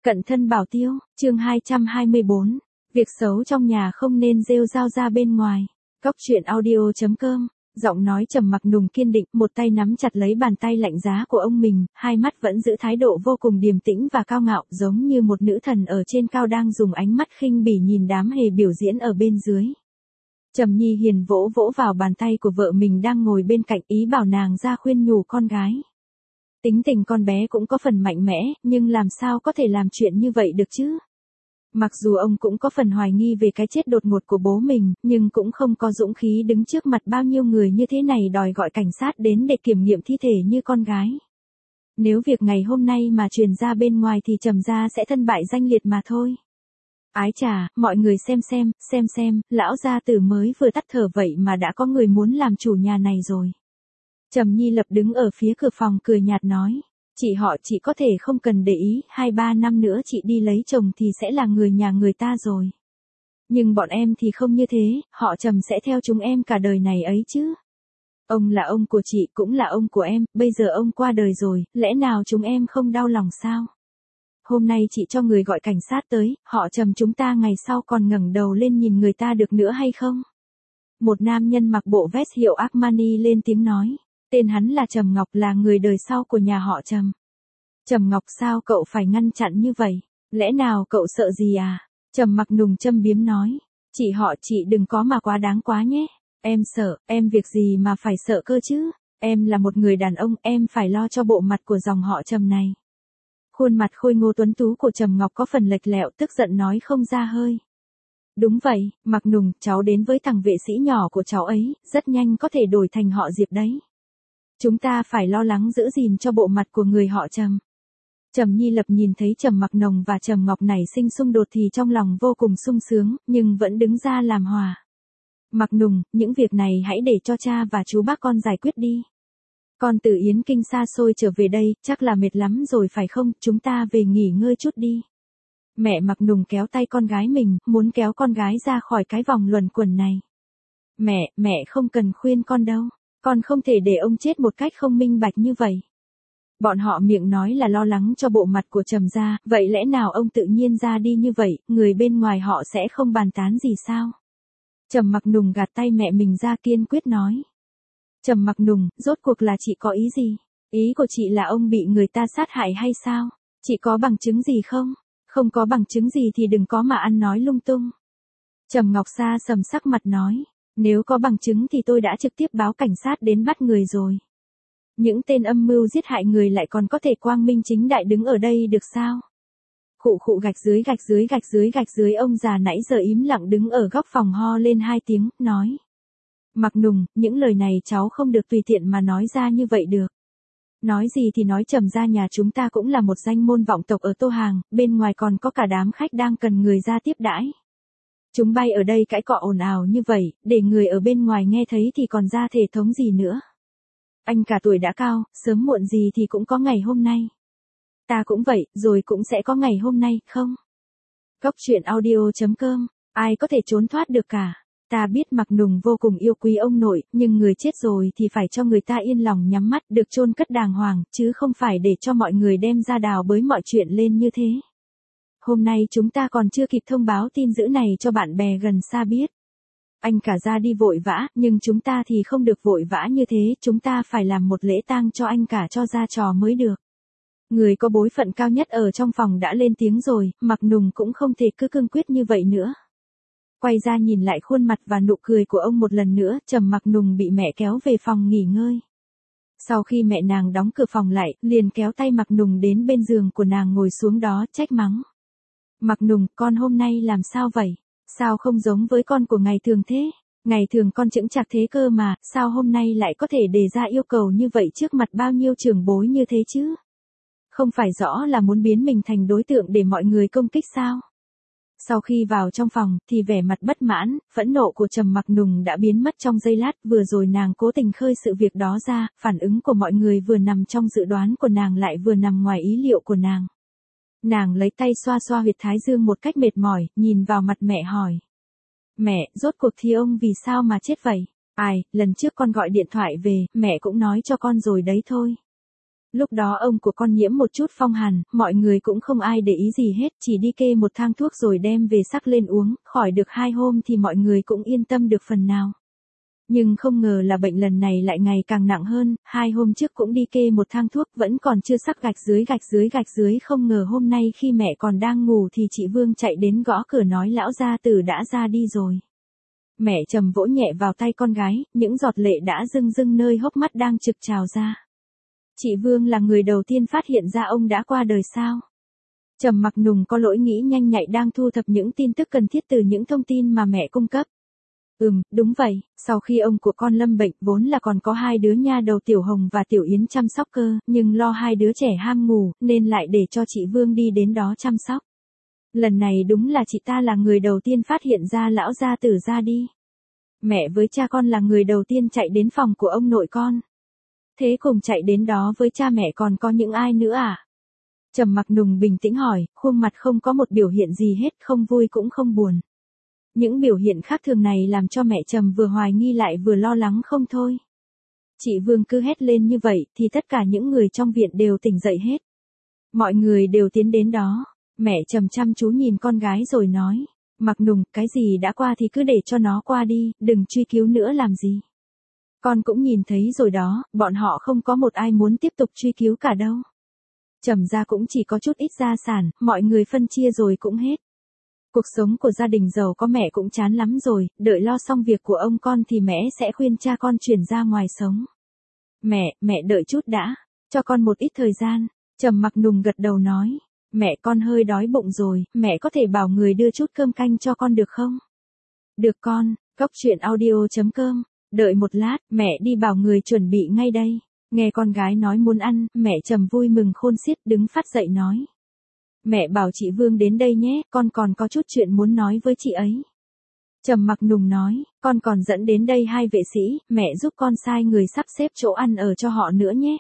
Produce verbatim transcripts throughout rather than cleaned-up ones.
Cận thân bảo tiêu, chương hai trăm hai mươi bốn. Việc xấu trong nhà không nên rêu rao ra bên ngoài. Cóc truyện audio chấm com, giọng nói trầm mặc nùng kiên định, một tay nắm chặt lấy bàn tay lạnh giá của ông mình, hai mắt vẫn giữ thái độ vô cùng điềm tĩnh và cao ngạo, giống như một nữ thần ở trên cao đang dùng ánh mắt khinh bỉ nhìn đám hề biểu diễn ở bên dưới. Trầm Nhi hiền vỗ vỗ vào bàn tay của vợ mình đang ngồi bên cạnh, ý bảo nàng ra khuyên nhủ con gái. Tính tình con bé cũng có phần mạnh mẽ, nhưng làm sao có thể làm chuyện như vậy được chứ? Mặc dù ông cũng có phần hoài nghi về cái chết đột ngột của bố mình, nhưng cũng không có dũng khí đứng trước mặt bao nhiêu người như thế này đòi gọi cảnh sát đến để kiểm nghiệm thi thể như con gái. Nếu việc ngày hôm nay mà truyền ra bên ngoài thì Trầm gia sẽ thân bại danh liệt mà thôi. Ái chà, mọi người xem xem, xem xem, lão gia tử mới vừa tắt thở vậy mà đã có người muốn làm chủ nhà này rồi. Trầm Nhi Lập đứng ở phía cửa phòng cười nhạt nói, chị họ chị có thể không cần để ý, hai ba năm nữa chị đi lấy chồng thì sẽ là người nhà người ta rồi. Nhưng bọn em thì không như thế, họ Trầm sẽ theo chúng em cả đời này ấy chứ. Ông là ông của chị cũng là ông của em, bây giờ ông qua đời rồi, lẽ nào chúng em không đau lòng sao? Hôm nay chị cho người gọi cảnh sát tới, họ Trầm chúng ta ngày sau còn ngẩng đầu lên nhìn người ta được nữa hay không? Một nam nhân mặc bộ vest hiệu Armani lên tiếng nói. Tên hắn là Trầm Ngọc, là người đời sau của nhà họ Trầm. Trầm Ngọc, sao cậu phải ngăn chặn như vậy? Lẽ nào cậu sợ gì à? Trầm Mặc Nùng châm biếm nói. Chị họ chị đừng có mà quá đáng quá nhé. Em sợ, em việc gì mà phải sợ cơ chứ? Em là một người đàn ông, em phải lo cho bộ mặt của dòng họ Trầm này. Khuôn mặt khôi ngô tuấn tú của Trầm Ngọc có phần lệch lẹo, tức giận nói không ra hơi. Đúng vậy, Mặc Nùng, cháu đến với thằng vệ sĩ nhỏ của cháu ấy, rất nhanh có thể đổi thành họ Diệp đấy. Chúng ta phải lo lắng giữ gìn cho bộ mặt của người họ Trầm. Trầm Nhi Lập nhìn thấy Trầm Mặc Nùng và Trầm Ngọc nảy sinh xung đột thì trong lòng vô cùng sung sướng, nhưng vẫn đứng ra làm hòa. Mặc Nùng, những việc này hãy để cho cha và chú bác con giải quyết đi. Con từ Yến Kinh xa xôi trở về đây, chắc là mệt lắm rồi phải không, chúng ta về nghỉ ngơi chút đi. Mẹ Mặc Nùng kéo tay con gái mình, muốn kéo con gái ra khỏi cái vòng luẩn quẩn này. Mẹ, mẹ không cần khuyên con đâu. Con không thể để ông chết một cách không minh bạch như vậy. Bọn họ miệng nói là lo lắng cho bộ mặt của Trầm gia, vậy lẽ nào ông tự nhiên ra đi như vậy, người bên ngoài họ sẽ không bàn tán gì sao? Trầm Mặc Nùng gạt tay mẹ mình ra kiên quyết nói. Trầm Mặc Nùng, rốt cuộc là chị có ý gì? Ý của chị là ông bị người ta sát hại hay sao? Chị có bằng chứng gì không? Không có bằng chứng gì thì đừng có mà ăn nói lung tung. Trầm Ngọc Sa sầm sắc mặt nói. Nếu có bằng chứng thì tôi đã trực tiếp báo cảnh sát đến bắt người rồi. Những tên âm mưu giết hại người lại còn có thể quang minh chính đại đứng ở đây được sao? Khụ khụ gạch dưới gạch dưới gạch dưới gạch dưới ông già nãy giờ im lặng đứng ở góc phòng ho lên hai tiếng, nói. Mặc Nùng, những lời này cháu không được tùy tiện mà nói ra như vậy được. Nói gì thì nói, Trầm gia nhà chúng ta cũng là một danh môn vọng tộc ở Tô Hàng, bên ngoài còn có cả đám khách đang cần người ra tiếp đãi. Chúng bay ở đây cãi cọ ồn ào như vậy, để người ở bên ngoài nghe thấy thì còn ra thể thống gì nữa. Anh cả tuổi đã cao, sớm muộn gì thì cũng có ngày hôm nay. Ta cũng vậy, rồi cũng sẽ có ngày hôm nay, không? Cóc truyện audio chấm com, ai có thể trốn thoát được cả. Ta biết Mặc Nùng vô cùng yêu quý ông nội, nhưng người chết rồi thì phải cho người ta yên lòng nhắm mắt, được chôn cất đàng hoàng, chứ không phải để cho mọi người đem ra đào bới mọi chuyện lên như thế. Hôm nay chúng ta còn chưa kịp thông báo tin dữ này cho bạn bè gần xa biết. Anh cả ra đi vội vã, nhưng chúng ta thì không được vội vã như thế, chúng ta phải làm một lễ tang cho anh cả cho ra trò mới được. Người có bối phận cao nhất ở trong phòng đã lên tiếng rồi, Mặc Nùng cũng không thể cứ cương quyết như vậy nữa. Quay ra nhìn lại khuôn mặt và nụ cười của ông một lần nữa, Trầm Mặc Nùng bị mẹ kéo về phòng nghỉ ngơi. Sau khi mẹ nàng đóng cửa phòng lại, liền kéo tay Mặc Nùng đến bên giường của nàng ngồi xuống đó, trách mắng. Mặc Nùng, con hôm nay làm sao vậy? Sao không giống với con của ngày thường thế? Ngày thường con chững chạc thế cơ mà, sao hôm nay lại có thể đề ra yêu cầu như vậy trước mặt bao nhiêu trưởng bối như thế chứ? Không phải rõ là muốn biến mình thành đối tượng để mọi người công kích sao? Sau khi vào trong phòng, thì vẻ mặt bất mãn, phẫn nộ của Trầm Mặc Nùng đã biến mất trong giây lát, vừa rồi nàng cố tình khơi sự việc đó ra, phản ứng của mọi người vừa nằm trong dự đoán của nàng lại vừa nằm ngoài ý liệu của nàng. Nàng lấy tay xoa xoa huyệt thái dương một cách mệt mỏi, nhìn vào mặt mẹ hỏi. Mẹ, rốt cuộc thì ông vì sao mà chết vậy? Ai, lần trước con gọi điện thoại về, mẹ cũng nói cho con rồi đấy thôi. Lúc đó ông của con nhiễm một chút phong hàn, mọi người cũng không ai để ý gì hết, chỉ đi kê một thang thuốc rồi đem về sắc lên uống, khỏi được hai hôm thì mọi người cũng yên tâm được phần nào. Nhưng không ngờ là bệnh lần này lại ngày càng nặng hơn, hai hôm trước cũng đi kê một thang thuốc vẫn còn chưa sắc gạch dưới gạch dưới gạch dưới, không ngờ hôm nay khi mẹ còn đang ngủ thì chị Vương chạy đến gõ cửa nói lão gia tử đã ra đi rồi. Mẹ Trầm vỗ nhẹ vào tay con gái, những giọt lệ đã rưng rưng nơi hốc mắt đang trực trào ra. Chị Vương là người đầu tiên phát hiện ra ông đã qua đời sao? Trầm Mặc Nùng có lỗi nghĩ nhanh nhạy đang thu thập những tin tức cần thiết từ những thông tin mà mẹ cung cấp. Ừm, đúng vậy, sau khi ông của con lâm bệnh vốn là còn có hai đứa nha đầu Tiểu Hồng và Tiểu Yến chăm sóc cơ, nhưng lo hai đứa trẻ ham ngủ, nên lại để cho chị Vương đi đến đó chăm sóc. Lần này đúng là chị ta là người đầu tiên phát hiện ra lão gia tử ra đi. Mẹ với cha con là người đầu tiên chạy đến phòng của ông nội con. Thế cùng chạy đến đó với cha mẹ còn có những ai nữa à? Trầm Mặc Nùng bình tĩnh hỏi, khuôn mặt không có một biểu hiện gì hết, không vui cũng không buồn. Những biểu hiện khác thường này làm cho mẹ Trầm vừa hoài nghi lại vừa lo lắng không thôi. Chị Vương cứ hét lên như vậy thì tất cả những người trong viện đều tỉnh dậy hết. Mọi người đều tiến đến đó. Mẹ Trầm chăm chú nhìn con gái rồi nói, Mặc Nùng, cái gì đã qua thì cứ để cho nó qua đi, đừng truy cứu nữa làm gì. Con cũng nhìn thấy rồi đó, bọn họ không có một ai muốn tiếp tục truy cứu cả đâu. Trầm gia cũng chỉ có chút ít gia sản, mọi người phân chia rồi cũng hết. Cuộc sống của gia đình giàu có mẹ cũng chán lắm rồi, đợi lo xong việc của ông con thì mẹ sẽ khuyên cha con chuyển ra ngoài sống. Mẹ, mẹ đợi chút đã, cho con một ít thời gian. Trầm Mặc Nùng gật đầu nói, mẹ con hơi đói bụng rồi, mẹ có thể bảo người đưa chút cơm canh cho con được không? Được con, Cốc Truyện Audio chấm com. Đợi một lát, mẹ đi bảo người chuẩn bị ngay đây. Nghe con gái nói muốn ăn, mẹ Trầm vui mừng khôn xiết đứng phát dậy nói. Mẹ bảo chị Vương đến đây nhé, con còn có chút chuyện muốn nói với chị ấy. Trầm Mặc Nùng nói, con còn dẫn đến đây hai vệ sĩ, mẹ giúp con sai người sắp xếp chỗ ăn ở cho họ nữa nhé.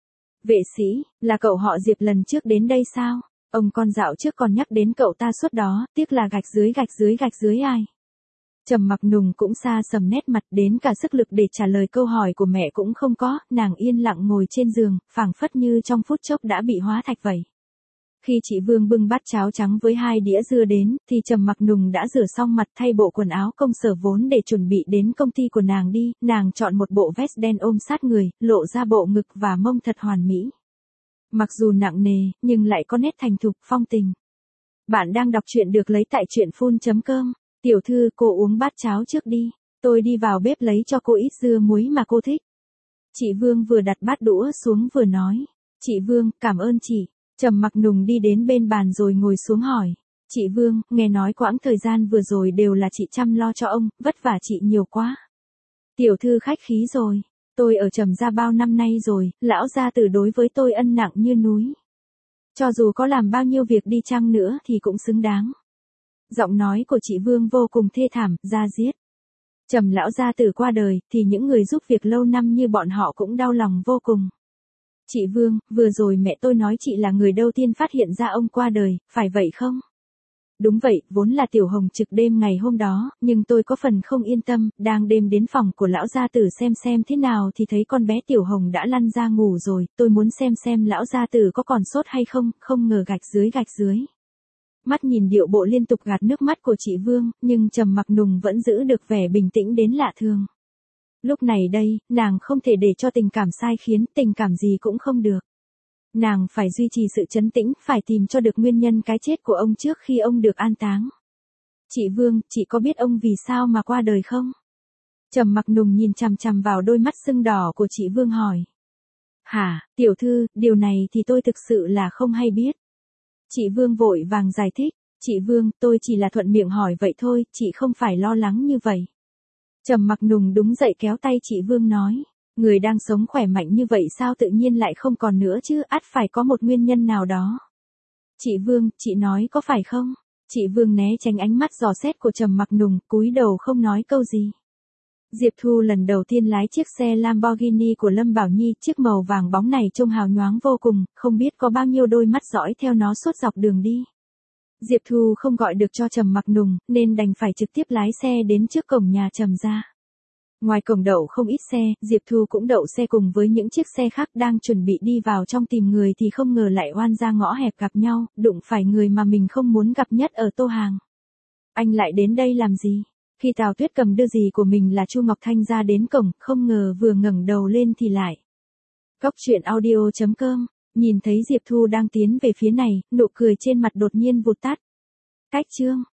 Vệ sĩ, là cậu họ Diệp lần trước đến đây sao? Ông con dạo trước còn nhắc đến cậu ta suốt đó, tiếc là gạch dưới gạch dưới gạch dưới ai. Trầm Mặc Nùng cũng xa sầm nét mặt, đến cả sức lực để trả lời câu hỏi của mẹ cũng không có, nàng yên lặng ngồi trên giường, phảng phất như trong phút chốc đã bị hóa thạch vậy. Khi chị Vương bưng bát cháo trắng với hai đĩa dưa đến, thì Trầm Mặc Nùng đã rửa xong mặt thay bộ quần áo công sở vốn để chuẩn bị đến công ty của nàng đi, nàng chọn một bộ vest đen ôm sát người, lộ ra bộ ngực và mông thật hoàn mỹ. Mặc dù nặng nề, nhưng lại có nét thành thục, phong tình. Bạn đang đọc truyện được lấy tại truyện phun chấm com. Tiểu thư, cô uống bát cháo trước đi, tôi đi vào bếp lấy cho cô ít dưa muối mà cô thích. Chị Vương vừa đặt bát đũa xuống vừa nói, chị Vương, cảm ơn chị. Trầm Mặc Nùng đi đến bên bàn rồi ngồi xuống hỏi, chị Vương, nghe nói quãng thời gian vừa rồi đều là chị chăm lo cho ông, vất vả chị nhiều quá. Tiểu thư khách khí rồi, tôi ở Trầm gia bao năm nay rồi, lão gia tử đối với tôi ân nặng như núi. Cho dù có làm bao nhiêu việc đi chăng nữa thì cũng xứng đáng. Giọng nói của chị Vương vô cùng thê thảm, da diết. Trầm lão gia tử qua đời, thì những người giúp việc lâu năm như bọn họ cũng đau lòng vô cùng. Chị Vương, vừa rồi mẹ tôi nói chị là người đầu tiên phát hiện ra ông qua đời, phải vậy không? Đúng vậy, vốn là Tiểu Hồng trực đêm ngày hôm đó, nhưng tôi có phần không yên tâm, đang đêm đến phòng của lão gia tử xem xem thế nào thì thấy con bé Tiểu Hồng đã lăn ra ngủ rồi, tôi muốn xem xem lão gia tử có còn sốt hay không, không ngờ gạch dưới gạch dưới. Mắt nhìn điệu bộ liên tục gạt nước mắt của chị Vương, nhưng Trầm Mặc Nùng vẫn giữ được vẻ bình tĩnh đến lạ thường. Lúc này đây, nàng không thể để cho tình cảm sai khiến, tình cảm gì cũng không được. Nàng phải duy trì sự trấn tĩnh, phải tìm cho được nguyên nhân cái chết của ông trước khi ông được an táng. Chị Vương, chị có biết ông vì sao mà qua đời không? Trầm Mặc Nùng nhìn chằm chằm vào đôi mắt sưng đỏ của chị Vương hỏi. Hả, tiểu thư, điều này thì tôi thực sự là không hay biết. Chị Vương vội vàng giải thích, chị Vương, tôi chỉ là thuận miệng hỏi vậy thôi, chị không phải lo lắng như vậy. Trầm Mặc Nùng đúng dậy kéo tay chị Vương nói, người đang sống khỏe mạnh như vậy sao tự nhiên lại không còn nữa chứ, ắt phải có một nguyên nhân nào đó. Chị Vương, chị nói có phải không? Chị Vương né tránh ánh mắt dò xét của Trầm Mặc Nùng, cúi đầu không nói câu gì. Diệp Thu lần đầu tiên lái chiếc xe Lamborghini của Lâm Bảo Nhi, chiếc màu vàng bóng này trông hào nhoáng vô cùng, không biết có bao nhiêu đôi mắt dõi theo nó suốt dọc đường đi. Diệp Thu không gọi được cho Trầm Mặc Nùng, nên đành phải trực tiếp lái xe đến trước cổng nhà Trầm gia. Ngoài cổng đậu không ít xe, Diệp Thu cũng đậu xe cùng với những chiếc xe khác đang chuẩn bị đi vào trong tìm người thì không ngờ lại oan ra ngõ hẹp gặp nhau, đụng phải người mà mình không muốn gặp nhất ở Tô Hàng. Anh lại đến đây làm gì? Khi Tào Tuyết cầm đưa dì của mình là Chu Ngọc Thanh ra đến cổng, không ngờ vừa ngẩng đầu lên thì lại. Cóc truyện audio chấm com, nhìn thấy Diệp Thu đang tiến về phía này, nụ cười trên mặt đột nhiên vụt tắt. Cách chương